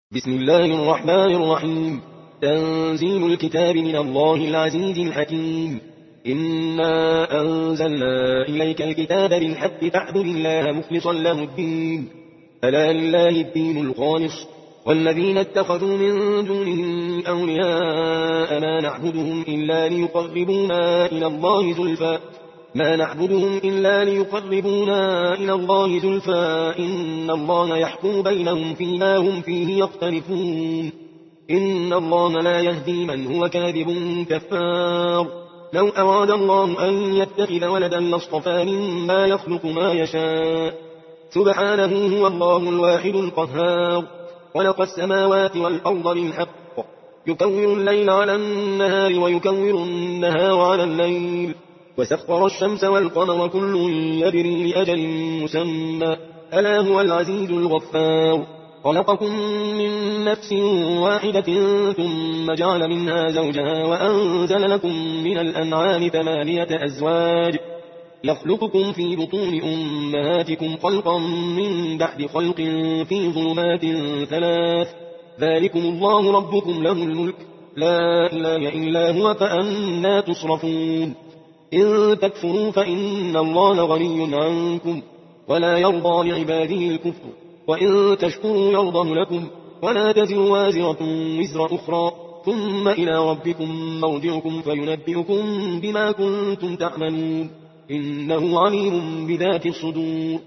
بسم الله الرحمن الرحيم. تنزيل الكتاب من الله العزيز الحكيم. إنا أنزلنا إليك الكتاب بالحق فاعبد الله مخلصا له الدين، ألا لله الدين الخالص. والذين اتخذوا من دونه أولياء ما نعبدهم إلا ليقربونا إلى الله زلفى إن الله يحكم بينهم فيما هم فيه يختلفون. إن الله لا يهدي من هو كاذب كفار. لو أراد الله أن يتخذ ولدا لاصطفى مما يخلق ما يشاء، سبحانه هو الله الواحد القهار. خلق السماوات والأرض بالحق، يكور الليل على النهار ويكور النهار على الليل، وسخر الشمس والقمر كل يجري لأجل مسمى، ألا هو العزيز الغفار. خلقكم من نفس واحدة ثم جعل منها زوجها وأنزل لكم من الأنعام 8 أزواج، يخلقكم في بطون أمهاتكم خلقا من بعد خلق في ظلمات 3. ذلكم الله ربكم له الملك، لا إله إلا هو، فأنى تصرفون. إن تكفروا فإن الله غني عنكم ولا يرضى لعباده الكفر، وإن تشكروا يرضه لكم، ولا تزر وازرة وزر أخرى، ثم إلى ربكم مرجعكم فينبئكم بما كنتم تعملون، إنه عليم بذات الصدور.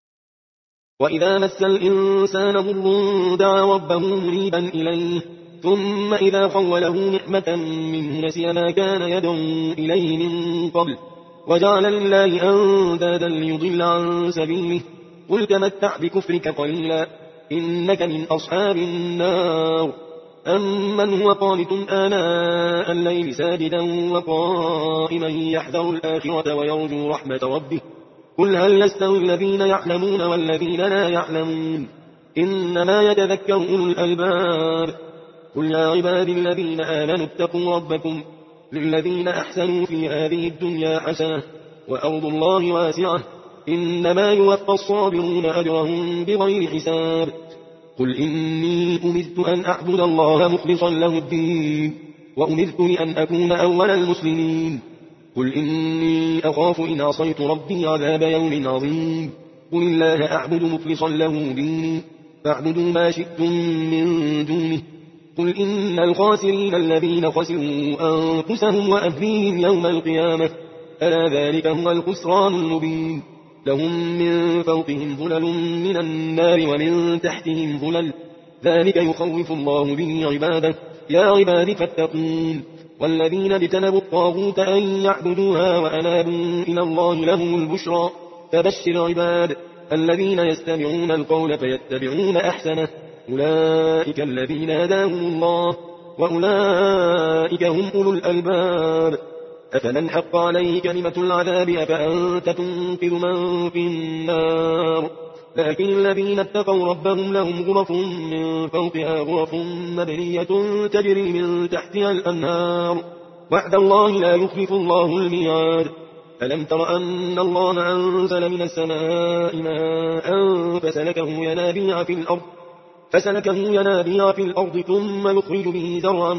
وإذا مس الإنسان ضر دعا ربه منيبا إليه، ثم إذا خوله نعمة منه نسي ما كان يدعو إليه من قبل، وجعل لله أندادا ليضل عن سبيله. قل تمتع بكفرك قليلا إنك من أصحاب النار. أمن هو قانت آناء الليل ساجدا وقائما يحذر الآخرة ويرجو رحمة ربه، قل هل يستوي الذين يعلمون والذين لا يعلمون، إنما يتذكر أولو الألباب. قل يا عبادي الذين آمنوا اتقوا ربكم، للذين أحسنوا في هذه الدنيا حسنة وأرض الله واسعة، إنما يوفى الصابرون أجرهم بغير حساب. قل إني أمرت أن أعبد الله مخلصا له الدين، وأمرت لأن أكون أول المسلمين. قل إني أخاف إن عصيت ربي عذاب يوم عظيم. قل الله أعبد مخلصا له ديني، فاعبدوا ما شئتم من دونه. قل إن الخاسرين الذين خسروا أنفسهم وأهليهم يوم القيامة، ألا ذلك هو الخسران المبين. لهم من فوقهم ظلل من النار ومن تحتهم ظلل، ذلك يخوف الله به عباده. يا عباد فاتقون. والذين اجتنبوا الطاغوت أن يعبدوها وأنابوا إلى الله لهم البشرى. فبشر عباد الذين يستمعون القول فيتبعون أحسنه، أولئك الذين هداهم الله، وأولئك هم أولو الألباب. أفمن حق عليه كلمة العذاب أفأنت تنقذ من في النار. لكن الذين اتقوا ربهم لهم غرف من فوقها غرف مبنية تجري من تحتها الأنهار، وعد الله لا يخلف الله الميعاد. ألم تر أن الله أنزل من السماء ماء فسلكه ينابيع في الأرض ثم يخرج به زرعا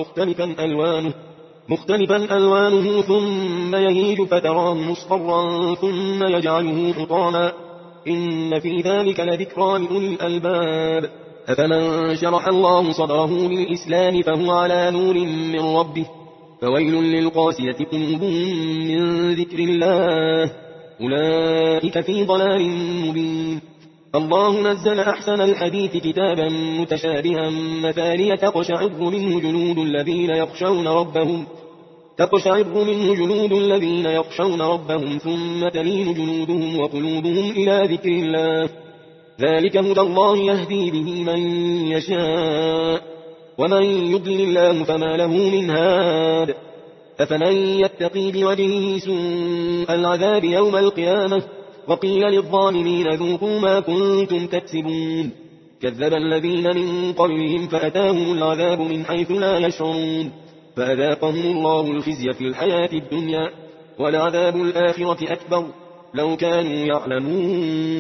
مختلفا ألوانه ثم يهيج فتراه مصفرا ثم يجعله حطاما، إن في ذلك لذكرى لأولي الألباب. أفمن شرح الله صدره للإسلام فهو على نور من ربه، فويل للقاسية قلوبهم من ذكر الله، أولئك في ضلال مبين. الله نزل أحسن الحديث كتابا متشابها مثانية تقشعر منه جلود الذين يخشون ربهم ثم تلين جلودهم وقلوبهم إلى ذكر الله، ذلك هدى الله يهدي به من يشاء، ومن يضلل الله فما له من هاد. أفمن يتقي بوجهه سوء العذاب يوم القيامة، وقيل للظالمين ذوقوا ما كنتم تكسبون. كذب الذين من قبلهم فأتاهم العذاب من حيث لا يشعرون، فأذاقهم الله الخزي في الحياة الدنيا، ولعذاب الآخرة أكبر لو كانوا يعلمون.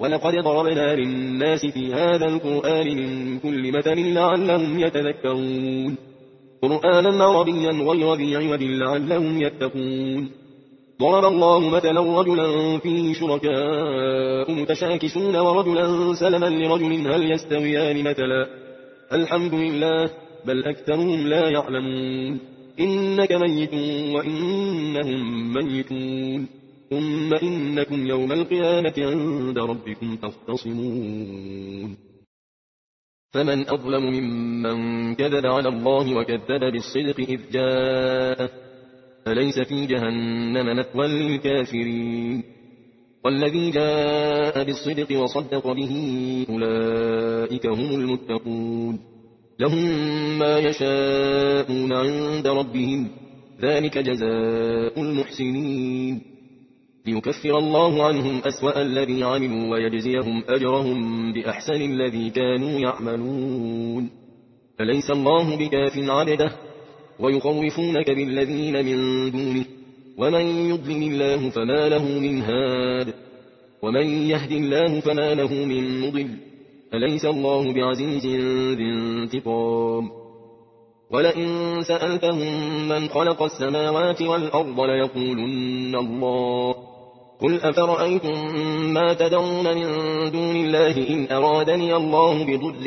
ولقد ضربنا للناس في هذا القرآن من كل مثل لعلهم يتذكرون قرآنا عربيا غير ذي عوج لعلهم يتقون ضرب الله مثلا رجلا فيه شركاء متشاكسون ورجلا سلما لرجل هل يستويان مثلا الحمد لله بل أكثرهم لا يعلمون إنك ميت وإنهم ميتون ثم إنكم يوم القيامة عند ربكم تختصمون فمن أظلم ممن كذب على الله وكذب بالصدق إذ جاءه أليس في جهنم مثوى للكافرين والذي جاء بالصدق وصدق به أولئك هم المتقون لهم ما يشاءون عند ربهم ذلك جزاء المحسنين ليكفر الله عنهم أسوأ الذي عملوا ويجزيهم أجرهم بأحسن الذي كانوا يعملون أليس الله بكاف عبده ويخوفونك بالذين من دونه ومن يضلل الله فما له من هاد ومن يهد الله فما له من مضل أليس الله بعزيز ذي انتقام ولئن سألتهم من خلق السماوات والأرض ليقولن الله قل أفرأيتم ما تدعون من دون الله إن أرادني الله بضر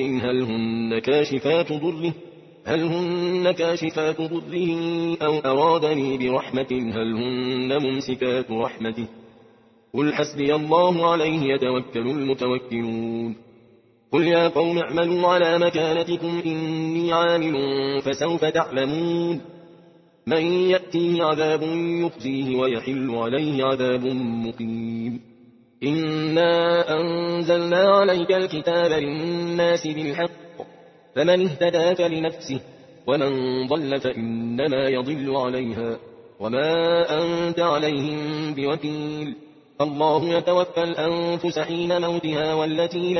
هل هن كاشفات ضره أو أرادني برحمة هل هن ممسكات رحمته قل حسبي الله عليه يتوكل المتوكلون قل يا قوم اعملوا على مكانتكم إني عامل فسوف تعلمون من يأتيه عذاب يخزيه ويحل عليه عذاب مقيم إنا أنزلنا عليك الكتاب للناس بالحق فمن اهتدى فلنفسه ومن ضل فإنما يضل عليها وما أنت عليهم بوكيل الله يتوفى الأنفس حين موتها والتي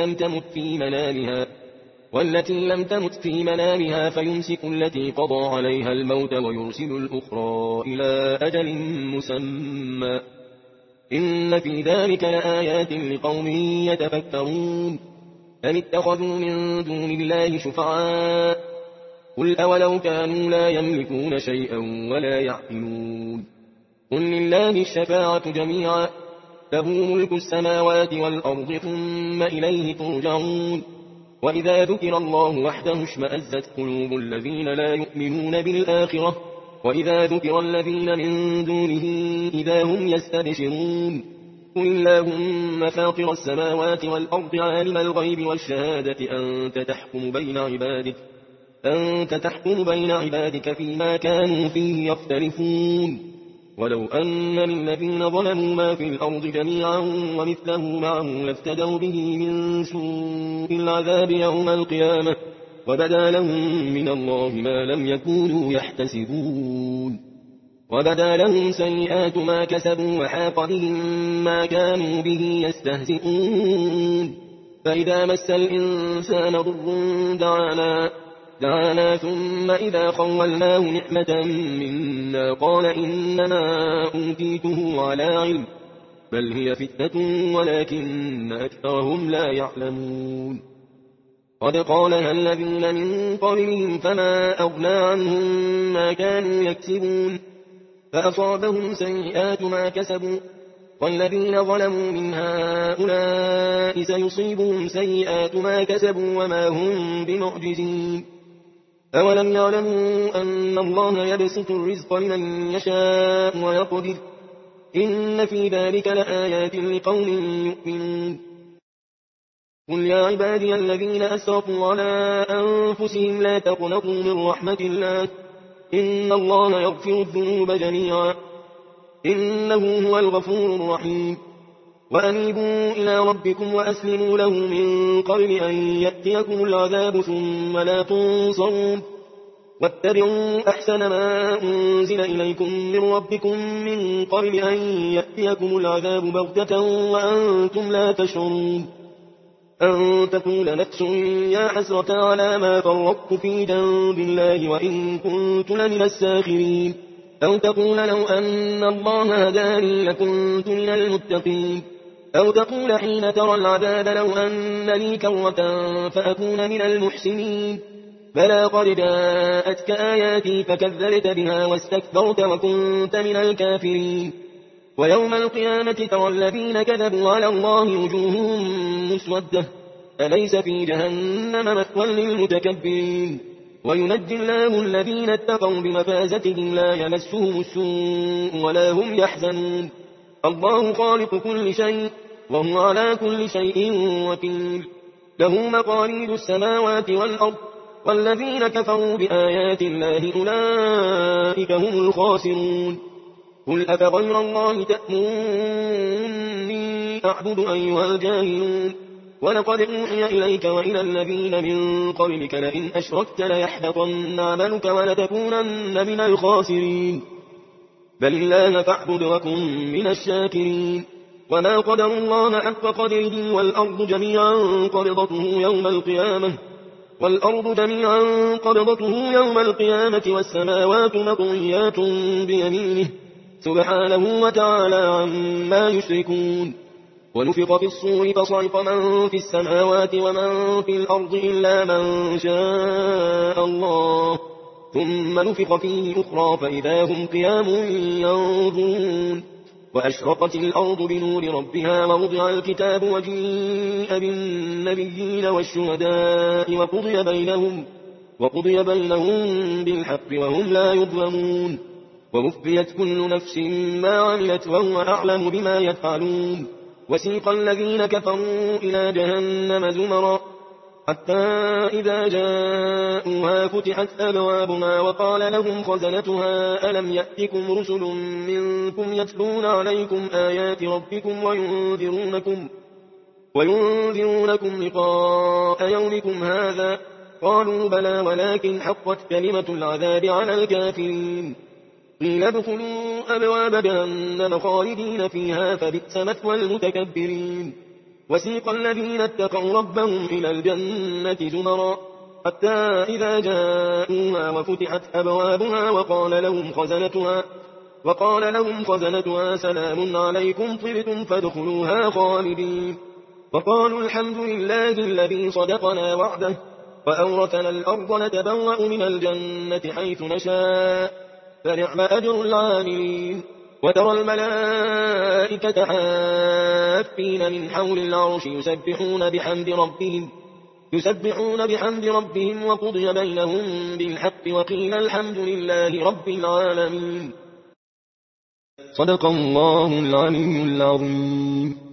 لم تمت في منامها فيمسك التي قضى عليها الموت ويرسل الأخرى إلى أجل مسمى إن في ذلك لآيات لقوم يتفكرون أم اتخذوا من دون الله شفعاء قل أولو كانوا لا يملكون شيئا ولا يعقلون قل لله الشفاعة جميعا له ملك السماوات والأرض ثم إليه ترجعون وإذا ذكر الله وحده اشمأزت قلوب الذين لا يؤمنون بالآخرة وإذا ذكر الذين من دونه إذا هم يستبشرون قل اللهم فاطر السماوات والأرض عالم الغيب والشهادة أنت تحكم بين عبادك فيما كانوا فيه يختلفون ولو أن للذين ظلموا ما في الأرض جميعا ومثله معه لافتدوا به من سوء العذاب يوم القيامة وبدا لهم من الله ما لم يكونوا يحتسبون وبدا لهم سيئات ما كسبوا وحاق بهم ما كانوا به يستهزئون فإذا مس الإنسان ضر دعانا ثم إذا خولناه نعمة منا قال إنما أوتيته على علم بل هي فتنة ولكن أكثرهم لا يعلمون قد قالها الذين من قبلهم فما أغنى عنهم ما كانوا يكسبون فأصابهم سيئات ما كسبوا والذين ظلموا من هؤلاء سيصيبهم سيئات ما كسبوا وما هم بمعجزين أولم يعلموا أن الله يبسط الرزق لمن يشاء ويقدر إن في ذلك لآيات لقوم يؤمنون قل يا عبادي الذين أسرفوا على أنفسهم لا تقنطوا من رحمة الله إن الله يغفر الذنوب جميعا إنه هو الغفور الرحيم وأنيبوا إلى ربكم وأسلموا له من قبل أن يأتيكم العذاب ثم لا تنصرون واتبعوا أحسن ما أنزل إليكم من ربكم من قبل أن يأتيكم العذاب بغتة وأنتم لا تشعرون أن تقول نفس يا حسرة على ما فرطت في جنب الله وإن كنت لمن الساخرين أو تقول لو أن الله هداني لكنت من المتقين أو تقول حين ترى العذاب لو أن لي كرة فأكون من المحسنين بلى قد جاءتك آياتي فكذبت بها واستكبرت وكنت من الكافرين ويوم القيامة ترى الذين كذبوا على الله وجوههم مسودة أليس في جهنم مثوى للمتكبرين وينجي الله الذين اتقوا بمفازتهم لا يمسهم السوء ولا هم يحزنون الله خالق كل شيء وهو على كل شيء وكيل له مقاليد السماوات والأرض والذين كفروا بآيات الله أولئك هم الخاسرون قل أفغير الله تأمروني أعبد أيها الجاهلون ولقد أوحي إليك وإلى الذين من قبلك لئن أشركت ليحبطن عملك ولتكونن من الخاسرين بل الله فاعبد وكن من الشاكرين وما قدر الله حق قدره والأرض جميعا قبضته يوم القيامة والسماوات مطويات بيمينه سبحانه وتعالى عما يشركون ونفخ في الصور فصعق من في السماوات ومن في الأرض إلا من شاء الله ثم نفخ فيه أخرى فإذا هم قيام ينظرون وأشرقت الأرض بنور ربها ووضع الكتاب وجيء بالنبيين والشهداء وقضي بينهم بالحق وهم لا يظلمون ووفيت كل نفس ما عملت وهو أعلم بما يفعلون وسيق الذين كفروا إلى جهنم زمرا حتى إذا جاءوها فتحت أبوابها وقال لهم خزنتها ألم يأتكم رسل منكم يتلون عليكم آيات ربكم وينذرونكم لقاء يومكم هذا قالوا بلى ولكن حقت كلمة العذاب على الكافرين قيل ادخلوا أبواب جهنم خالدين فيها فبئس مثوى المتكبرين وسيق الذين اتقوا ربهم إلى الجنة زمرا حتى إذا جاءوها وفتحت أبوابها وقال لهم خزنتها سلام عليكم طبتم فادخلوها خالدين وقالوا الحمد لله الذي صدقنا وعده وأورثنا الأرض نتبوأ من الجنة حيث نشاء فنعم أجر العاملين وترى الملائكة حافين من حول العرش يسبحون بحمد ربهم وقضي بينهم بالحق وقيل الحمد لله رب العالمين صدق الله العلي العظيم.